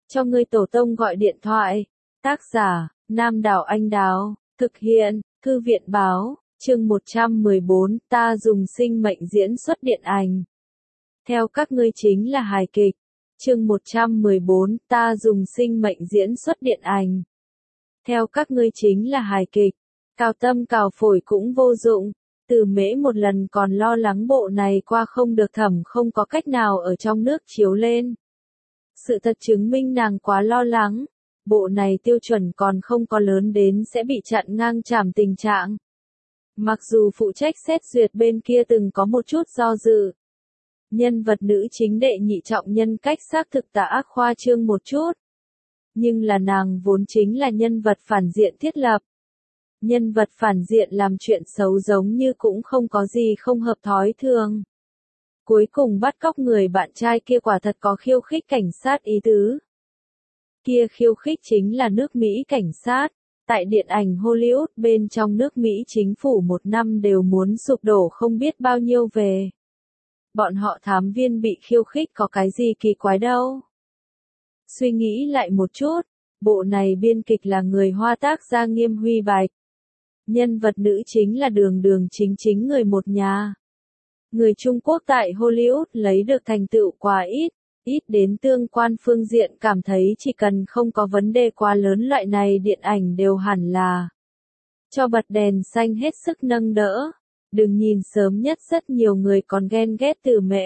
cho ngươi tổ tông gọi điện thoại. Tác giả, Nam Đảo Anh Đào, thực hiện, Thư viện Báo, chương 114, ta dùng sinh mệnh diễn xuất điện ảnh. Theo các ngươi chính là hài kịch. Chương 114, ta dùng sinh mệnh diễn xuất điện ảnh. Theo các ngươi chính là hài kịch. Cào tâm cào phổi cũng vô dụng. Từ Mễ một lần còn lo lắng bộ này qua không được thẩm không có cách nào ở trong nước chiếu lên. Sự thật chứng minh nàng quá lo lắng. Bộ này tiêu chuẩn còn không có lớn đến sẽ bị chặn ngang chảm tình trạng. Mặc dù phụ trách xét duyệt bên kia từng có một chút do dự. Nhân vật nữ chính đệ nhị trọng nhân cách xác thực đã khoa trương một chút. Nhưng là nàng vốn chính là nhân vật phản diện thiết lập. Nhân vật phản diện làm chuyện xấu giống như cũng không có gì không hợp thói thường. Cuối cùng bắt cóc người bạn trai kia quả thật có khiêu khích cảnh sát ý tứ. Kia khiêu khích chính là nước Mỹ cảnh sát. Tại điện ảnh Hollywood bên trong nước Mỹ chính phủ một năm đều muốn sụp đổ không biết bao nhiêu về. Bọn họ thám viên bị khiêu khích có cái gì kỳ quái đâu. Suy nghĩ lại một chút, bộ này biên kịch là người Hoa tác gia Nghiêm Huy Bạch. Nhân vật nữ chính là đường đường chính chính người một nhà. Người Trung Quốc tại Hollywood lấy được thành tựu quá ít đến tương quan phương diện cảm thấy chỉ cần không có vấn đề quá lớn loại này điện ảnh đều hẳn là cho bật đèn xanh hết sức nâng đỡ. Đừng nhìn sớm nhất rất nhiều người còn ghen ghét Từ Mễ.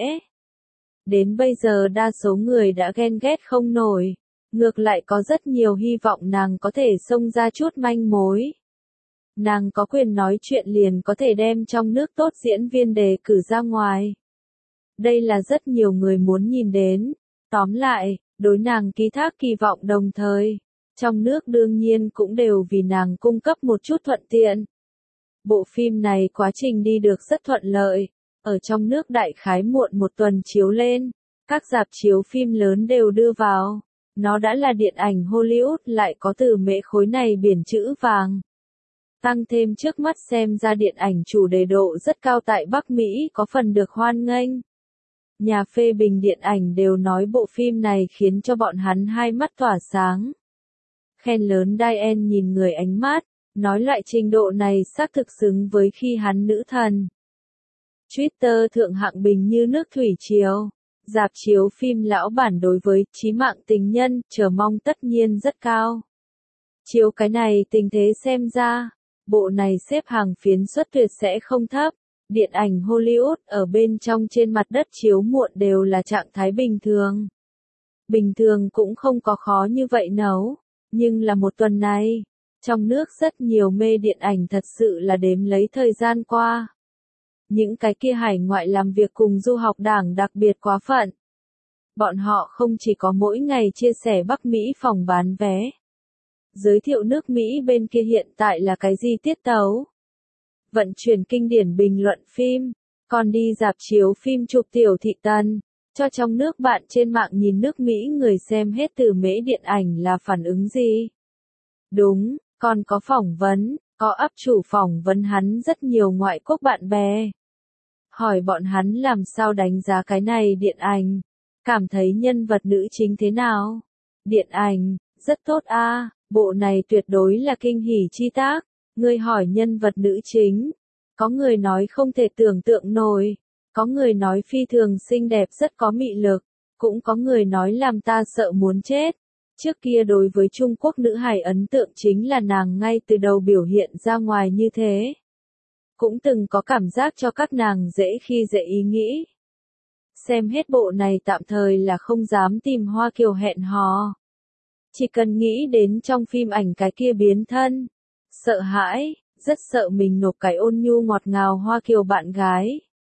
Đến bây giờ đa số người đã ghen ghét không nổi. Ngược lại có rất nhiều hy vọng nàng có thể xông ra chút manh mối. Nàng có quyền nói chuyện liền có thể đem trong nước tốt diễn viên đề cử ra ngoài. Đây là rất nhiều người muốn nhìn đến. Tóm lại, đối nàng ký thác kỳ vọng đồng thời. Trong nước đương nhiên cũng đều vì nàng cung cấp một chút thuận tiện. Bộ phim này quá trình đi được rất thuận lợi. Ở trong nước đại khái muộn một tuần chiếu lên. Các rạp chiếu phim lớn đều đưa vào. Nó đã là điện ảnh Hollywood lại có Từ Mễ khối này biển chữ vàng. Tăng thêm trước mắt xem ra điện ảnh chủ đề độ rất cao tại Bắc Mỹ có phần được hoan nghênh. Nhà phê bình điện ảnh đều nói bộ phim này khiến cho bọn hắn hai mắt tỏa sáng. Khen lớn Diane nhìn người ánh mắt, nói loại trình độ này xác thực xứng với khi hắn nữ thần. Twitter thượng hạng bình như nước thủy triều. Rạp chiếu phim lão bản đối với Chí mạng tình nhân chờ mong tất nhiên rất cao. Chiếu cái này tình thế xem ra, bộ này xếp hàng phiến suất tuyệt sẽ không thấp. Điện ảnh Hollywood ở bên trong trên mặt đất chiếu muộn đều là trạng thái bình thường. Bình thường cũng không có khó như vậy nấu. Nhưng là một tuần này, trong nước rất nhiều mê điện ảnh thật sự là đếm lấy thời gian qua. Những cái kia hải ngoại làm việc cùng du học đảng đặc biệt quá phận. Bọn họ không chỉ có mỗi ngày chia sẻ Bắc Mỹ phòng bán vé. Giới thiệu nước Mỹ bên kia hiện tại là cái gì tiết tấu. Vận chuyển kinh điển bình luận phim. Còn đi rạp chiếu phim chụp tiểu thị tần. Cho trong nước bạn trên mạng nhìn nước Mỹ người xem hết Từ Mễ điện ảnh là phản ứng gì. Đúng, còn có phỏng vấn. Có áp chủ phỏng vấn hắn rất nhiều ngoại quốc bạn bè. Hỏi bọn hắn làm sao đánh giá cái này điện ảnh. Cảm thấy nhân vật nữ chính thế nào? Điện ảnh, rất tốt a, bộ này tuyệt đối là kinh hỉ chi tác. Người hỏi nhân vật nữ chính. Có người nói không thể tưởng tượng nổi. Có người nói phi thường xinh đẹp rất có mị lực. Cũng có người nói làm ta sợ muốn chết. Trước kia đối với Trung Quốc nữ hài ấn tượng chính là nàng ngay từ đầu biểu hiện ra ngoài như thế. Cũng từng có cảm giác cho các nàng dễ khi dễ ý nghĩ. Xem hết bộ này tạm thời là không dám tìm Hoa Kiều hẹn hò. Chỉ cần nghĩ đến trong phim ảnh cái kia biến thân. Sợ hãi, rất sợ mình nộp cái ôn nhu ngọt ngào Hoa Kiều bạn gái.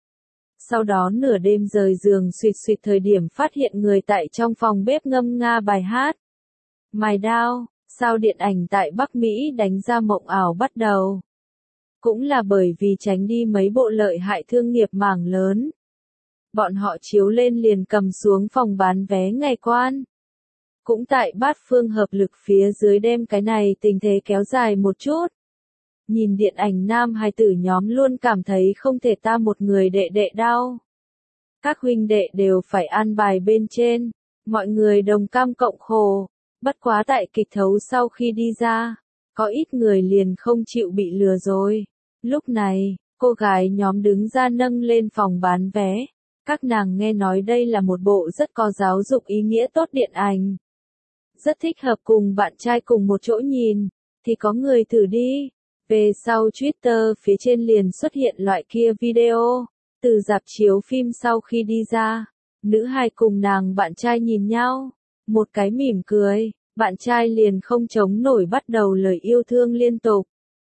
Sau đó nửa đêm rời giường suýt suýt thời điểm phát hiện người tại trong phòng bếp ngâm nga bài hát. My Doll, sao điện ảnh tại Bắc Mỹ đánh ra mộng ảo bắt đầu. Cũng là bởi vì tránh đi mấy bộ lợi hại thương nghiệp mảng lớn. Bọn họ chiếu lên liền cầm xuống phòng bán vé ngày quan. Cũng tại bát phương hợp lực phía dưới đem cái này tình thế kéo dài một chút. Nhìn điện ảnh nam hài tử nhóm luôn cảm thấy không thể ta một người đệ đệ đau. Các huynh đệ đều phải an bài bên trên. Mọi người đồng cam cộng khổ. Bất quá tại kịch thấu sau khi đi ra, có ít người liền không chịu bị lừa rồi. Lúc này, cô gái nhóm đứng ra nâng lên phòng bán vé. Các nàng nghe nói đây là một bộ rất có giáo dục ý nghĩa tốt điện ảnh. Rất thích hợp cùng bạn trai cùng một chỗ nhìn, thì có người thử đi. Về sau Twitter phía trên liền xuất hiện loại kia video, từ rạp chiếu phim sau khi đi ra, nữ hài cùng nàng bạn trai nhìn nhau, một cái mỉm cười, bạn trai liền không chống nổi bắt đầu lời yêu thương liên tục.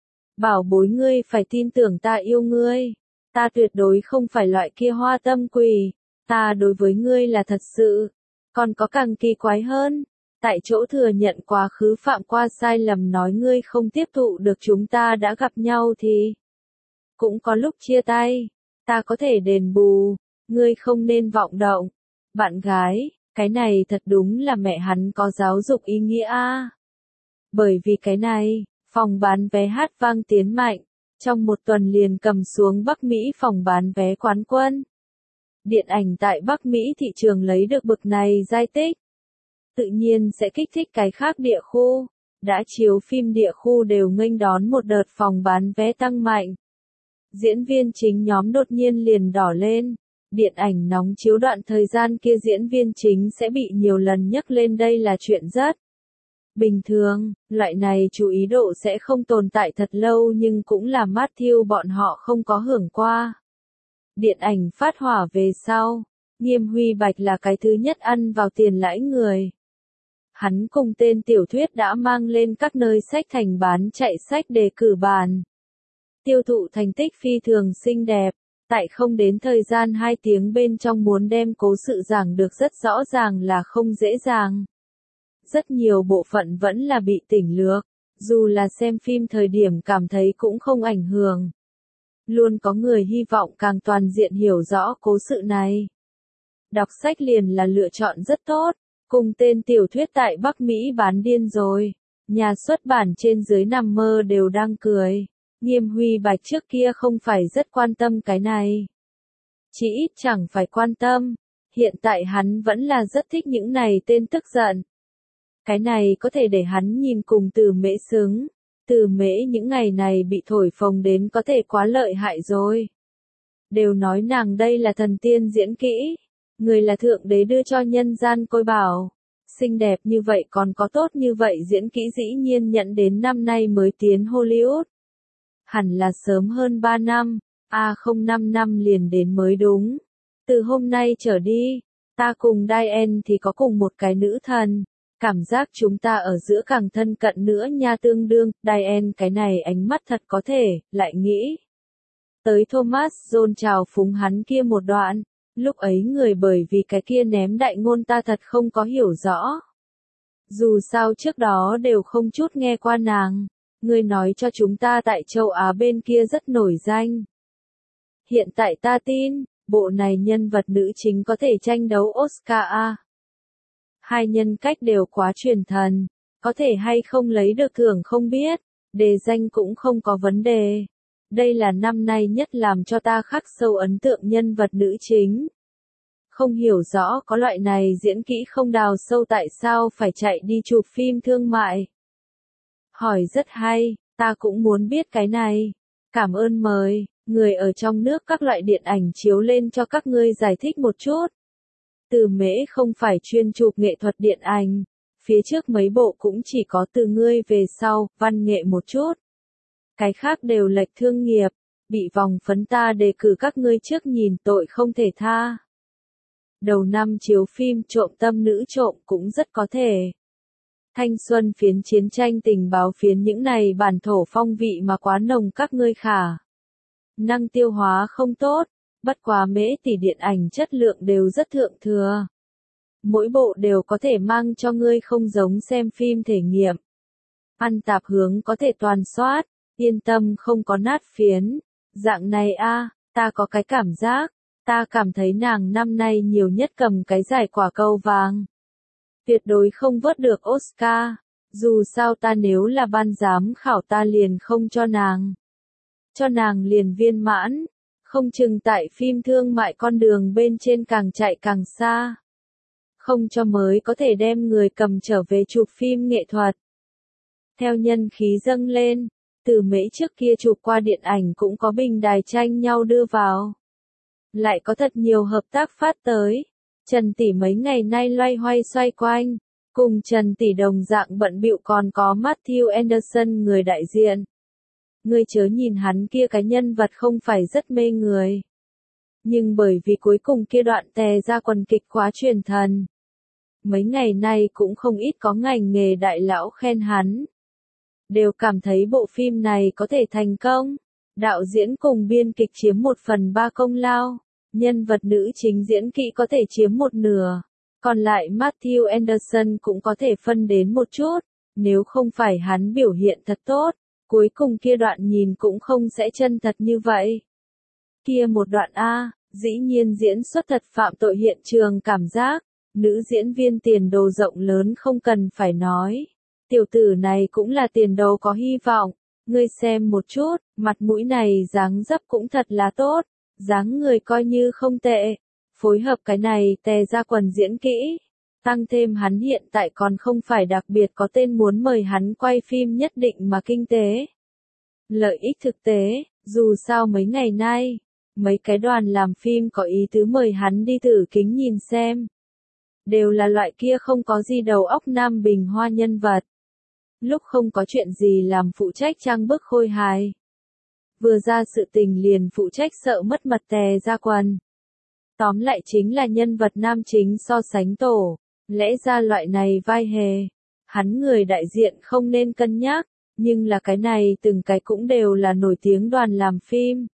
Bảo bối ngươi phải tin tưởng ta yêu ngươi, ta tuyệt đối không phải loại kia hoa tâm quỷ, ta đối với ngươi là thật sự, còn có càng kỳ quái hơn. Tại chỗ thừa nhận quá khứ phạm qua sai lầm nói ngươi không tiếp thụ được chúng ta đã gặp nhau thì cũng có lúc chia tay, ta có thể đền bù, ngươi không nên vọng động. Bạn gái, cái này thật đúng là mẹ hắn có giáo dục ý nghĩa a. Bởi vì cái này, phòng bán vé hát vang tiến mạnh, trong một tuần liền cầm xuống Bắc Mỹ phòng bán vé quán quân. Điện ảnh tại Bắc Mỹ thị trường lấy được bực này giai tích, tự nhiên sẽ kích thích cái khác địa khu. Đã chiếu phim địa khu đều nghênh đón một đợt phòng bán vé tăng mạnh. Diễn viên chính nhóm đột nhiên liền đỏ lên. Điện ảnh nóng chiếu đoạn thời gian kia diễn viên chính sẽ bị nhiều lần nhắc lên, đây là chuyện rất bình thường. Loại này chú ý độ sẽ không tồn tại thật lâu nhưng cũng là Matthew bọn họ không có hưởng qua. Điện ảnh phát hỏa về sau, Nghiêm Huy Bạch là cái thứ nhất ăn vào tiền lãi người. Hắn cùng tên tiểu thuyết đã mang lên các nơi sách thành bán chạy sách đề cử bàn. Tiêu thụ thành tích phi thường xinh đẹp, tại không đến thời gian 2 tiếng bên trong muốn đem cố sự giảng được rất rõ ràng là không dễ dàng. Rất nhiều bộ phận vẫn là bị tỉnh lược, dù là xem phim thời điểm cảm thấy cũng không ảnh hưởng. Luôn có người hy vọng càng toàn diện hiểu rõ cố sự này. Đọc sách liền là lựa chọn rất tốt. Cùng tên tiểu thuyết tại Bắc Mỹ bán điên rồi. Nhà xuất bản trên dưới nằm mơ đều đang cười. Nghiêm Huy Bạch trước kia không phải rất quan tâm cái này. Chỉ ít chẳng phải quan tâm. Hiện tại hắn vẫn là rất thích những này tên tức giận. Cái này có thể để hắn nhìn cùng Từ Mễ xứng. Từ Mễ những ngày này bị thổi phồng đến có thể quá lợi hại rồi. Đều nói nàng đây là thần tiên diễn kỹ. Người là thượng đế đưa cho nhân gian côi bảo. Xinh đẹp như vậy còn có tốt như vậy diễn kỹ dĩ nhiên nhận đến năm nay mới tiến Hollywood. Hẳn là sớm hơn 3 năm, không 5 năm liền đến mới đúng. Từ hôm nay trở đi, ta cùng Diane thì có cùng một cái nữ thần. Cảm giác chúng ta ở giữa càng thân cận nữa nha, tương đương. Diane cái này ánh mắt thật có thể, lại nghĩ tới Thomas John chào phúng hắn kia một đoạn. Lúc ấy người bởi vì cái kia ném đại ngôn ta thật không có hiểu rõ. Dù sao trước đó đều không chút nghe qua nàng. Người nói cho chúng ta tại châu Á bên kia rất nổi danh. Hiện tại ta tin, bộ này nhân vật nữ chính có thể tranh đấu Oscar a. Hai nhân cách đều quá truyền thần. Có thể hay không lấy được thưởng không biết. Đề danh cũng không có vấn đề. Đây là năm nay nhất làm cho ta khắc sâu ấn tượng nhân vật nữ chính. Không hiểu rõ có loại này diễn kỹ không đào sâu tại sao phải chạy đi chụp phim thương mại. Hỏi rất hay, ta cũng muốn biết cái này. Cảm ơn mời, người ở trong nước các loại điện ảnh chiếu lên cho các ngươi giải thích một chút. Từ Mễ không phải chuyên chụp nghệ thuật điện ảnh. Phía trước mấy bộ cũng chỉ có Từ ngươi về sau, văn nghệ một chút. Cái khác đều lệch thương nghiệp, bị vòng phấn ta đề cử các ngươi trước nhìn tội không thể tha. Đầu năm chiếu phim Trộm tâm nữ trộm cũng rất có thể. Thanh xuân phiến chiến tranh tình báo phiến những này bản thổ phong vị mà quá nồng các ngươi khả. Năng tiêu hóa không tốt, bất quá Mễ tỷ điện ảnh chất lượng đều rất thượng thừa. Mỗi bộ đều có thể mang cho ngươi không giống xem phim thể nghiệm. Ăn tạp hướng có thể toàn soát. Yên tâm không có nát phiến. Dạng này ta có cái cảm giác. Ta cảm thấy nàng năm nay nhiều nhất cầm cái giải quả cầu vàng. Tuyệt đối không vớt được Oscar. Dù sao ta nếu là ban giám khảo ta liền không cho nàng. Cho nàng liền viên mãn. Không chừng tại phim thương mại con đường bên trên càng chạy càng xa. không cho mới có thể đem người cầm trở về chụp phim nghệ thuật. Theo nhân khí dâng lên, Từ Mễ trước kia chụp qua điện ảnh cũng có bình đài tranh nhau đưa vào. Lại có thật nhiều hợp tác phát tới. Trần Tỷ mấy ngày nay loay hoay xoay quanh. Cùng Trần Tỷ đồng dạng bận bịu còn có Matthew Anderson người đại diện. Ngươi chớ nhìn hắn kia cái nhân vật không phải rất mê người. Nhưng bởi vì cuối cùng kia đoạn tè ra quần kịch quá truyền thần. Mấy ngày nay cũng không ít có ngành nghề đại lão khen hắn. Đều cảm thấy bộ phim này có thể thành công. Đạo diễn cùng biên kịch chiếm 1/3 công lao. Nhân vật nữ chính diễn kỹ có thể chiếm 1/2. Còn lại Matthew Anderson cũng có thể phân đến một chút. Nếu không phải hắn biểu hiện thật tốt, cuối cùng kia đoạn nhìn cũng không sẽ chân thật như vậy. Kia một đoạn A, dĩ nhiên diễn xuất thật phạm tội hiện trường cảm giác. Nữ diễn viên tiền đồ rộng lớn không cần phải nói. Tiểu tử này cũng là tiền đồ có hy vọng. Ngươi xem một chút, mặt mũi này dáng dấp cũng thật là tốt. Dáng người coi như không tệ. Phối hợp cái này tè ra quần diễn kỹ. Tăng thêm hắn hiện tại còn không phải đặc biệt có tên muốn mời hắn quay phim nhất định mà kinh tế. Lợi ích thực tế, dù sao mấy ngày nay, mấy cái đoàn làm phim có ý tứ mời hắn đi thử kính nhìn xem. Đều là loại kia không có gì đầu óc nam bình hoa nhân vật. Lúc không có chuyện gì làm phụ trách trang bức khôi hài. Vừa ra sự tình liền phụ trách sợ mất mật tè ra quần. Tóm lại chính là nhân vật nam chính so sánh tổ. Lẽ ra loại này vai hề. Hắn người đại diện không nên cân nhắc. Nhưng là cái này từng cái cũng đều là nổi tiếng đoàn làm phim.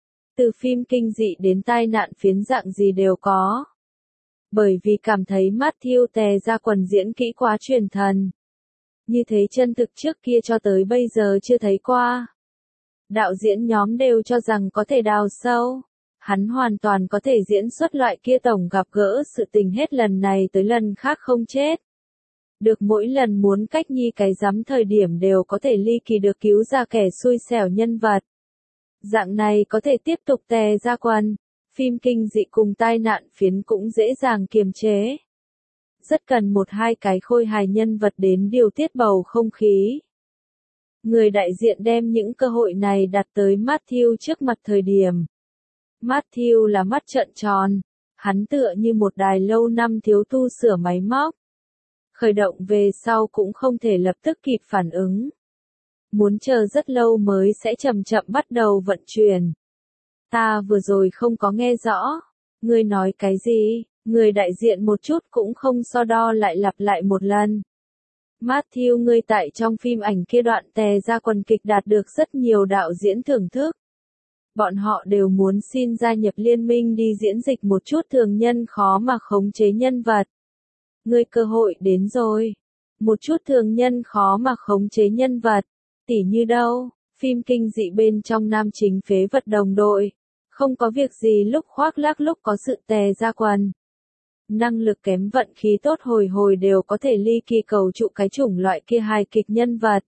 Từ phim kinh dị đến tai nạn phiến dạng gì đều có. Bởi vì cảm thấy Matthew tè ra quần diễn kỹ quá truyền thần. Như thế chân thực trước kia cho tới bây giờ chưa thấy qua. Đạo diễn nhóm đều cho rằng có thể đào sâu. Hắn hoàn toàn có thể diễn xuất loại kia tổng gặp gỡ sự tình hết lần này tới lần khác không chết. Được mỗi lần muốn cách nhi cái rắm thời điểm đều có thể ly kỳ được cứu ra kẻ xui xẻo nhân vật. Dạng này có thể tiếp tục tè ra quần. Phim kinh dị cùng tai nạn phiến cũng dễ dàng kiềm chế. Rất cần 1-2 cái khôi hài nhân vật đến điều tiết bầu không khí. Người đại diện đem những cơ hội này đặt tới Matthew trước mặt thời điểm. Matthew là mắt trợn tròn. Hắn tựa như một đài lâu năm thiếu tu sửa máy móc. Khởi động về sau cũng không thể lập tức kịp phản ứng. Muốn chờ rất lâu mới sẽ chậm chậm bắt đầu vận chuyển. Ta vừa rồi không có nghe rõ. Ngươi nói cái gì? Người đại diện một chút cũng không so đo lại lặp lại một lần. Matthew ngươi tại trong phim ảnh kia đoạn tè ra quần kịch đạt được rất nhiều đạo diễn thưởng thức. Bọn họ đều muốn xin gia nhập liên minh đi diễn dịch một chút thường nhân khó mà khống chế nhân vật. Ngươi cơ hội đến rồi. Một chút thường nhân khó mà khống chế nhân vật. Tỉ như đâu, phim kinh dị bên trong nam chính phế vật đồng đội. Không có việc gì lúc khoác lác lúc có sự tè ra quần. Năng lực kém vận khí tốt hồi hồi đều có thể ly kỳ cầu trụ cái chủng loại kia hài kịch nhân vật.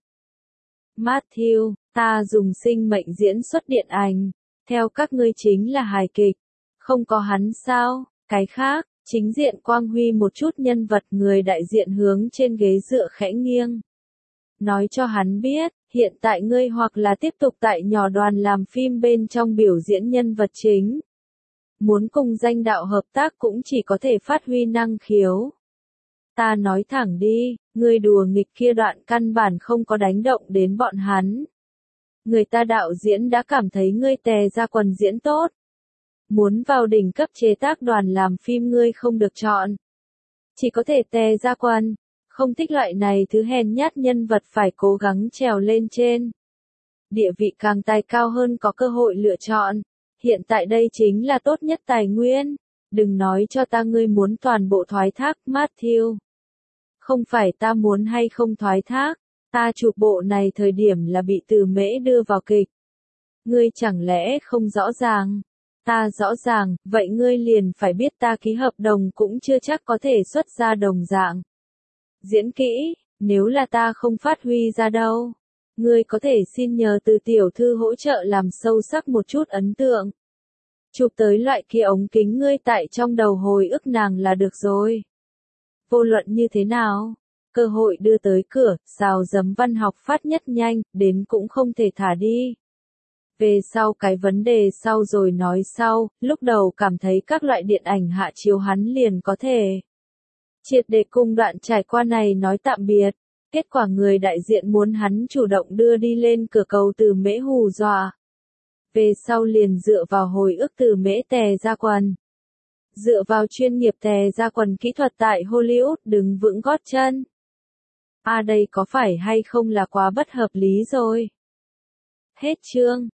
Matthew, ta dùng sinh mệnh diễn xuất điện ảnh. Theo các ngươi chính là hài kịch. Không có hắn sao, cái khác, chính diện quang huy một chút nhân vật người đại diện hướng trên ghế dựa khẽ nghiêng. Nói cho hắn biết, hiện tại ngươi hoặc là tiếp tục tại nhỏ đoàn làm phim bên trong biểu diễn nhân vật chính. Muốn cùng danh đạo hợp tác cũng chỉ có thể phát huy năng khiếu. Ta nói thẳng đi, ngươi đùa nghịch kia đoạn căn bản không có đánh động đến bọn hắn. Người ta đạo diễn đã cảm thấy ngươi tè ra quần diễn tốt. Muốn vào đỉnh cấp chế tác đoàn làm phim ngươi không được chọn. Chỉ có thể tè ra quần. Không thích loại này thứ hèn nhát nhân vật phải cố gắng trèo lên trên. Địa vị càng tài cao hơn có cơ hội lựa chọn. Hiện tại đây chính là tốt nhất tài nguyên. Đừng nói cho ta ngươi muốn toàn bộ thoái thác, Matthew. Không phải ta muốn hay không thoái thác. Ta chụp bộ này thời điểm là bị Từ Mễ đưa vào kịch. Ngươi chẳng lẽ không rõ ràng? Ta rõ ràng, vậy ngươi liền phải biết ta ký hợp đồng cũng chưa chắc có thể xuất ra đồng dạng. Diễn kỹ, nếu là ta không phát huy ra đâu. Ngươi có thể xin nhờ từ tiểu thư hỗ trợ làm sâu sắc một chút ấn tượng. Chụp tới loại kia ống kính ngươi tại trong đầu hồi ức nàng là được rồi. Vô luận như thế nào, cơ hội đưa tới cửa, xào giấm văn học phát nhất nhanh, đến cũng không thể thả đi. Về sau cái vấn đề sau rồi nói sau, lúc đầu cảm thấy các loại điện ảnh hạ chiếu hắn liền có thể triệt để cùng đoạn trải qua này nói tạm biệt. Kết quả người đại diện muốn hắn chủ động đưa đi lên cửa cầu từ Mễ hù dọa. Về sau liền dựa vào hồi ức từ Mễ tè ra quần. Dựa vào chuyên nghiệp tè ra quần kỹ thuật tại Hollywood đứng vững gót chân. Đây có phải hay không là quá bất hợp lý rồi. Hết chương.